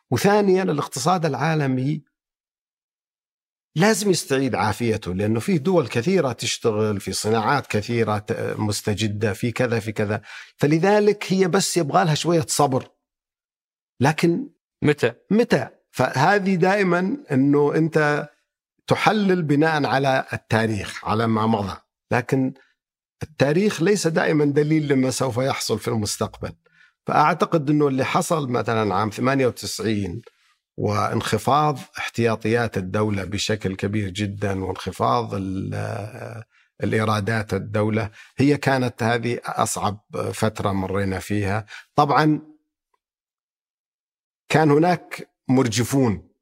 وثانيا الاقتصاد العالمي لازم يستعيد عافيته، لأنه فيه دول كثيرة تشتغل في صناعات كثيرة مستجدة في كذا في كذا، فلذلك هي بس يبغى لها شوية صبر. لكن متى؟ فهذه دائما أنه أنت تحلل بناء على التاريخ، على ما مضى، لكن التاريخ ليس دائما دليل لما سوف يحصل في المستقبل. فأعتقد أنه اللي حصل مثلا عام 98 وانخفاض احتياطيات الدولة بشكل كبير جدا وانخفاض الإيرادات الدولة، هي كانت هذه أصعب فترة مرينا فيها. طبعا كان هناك مرجفون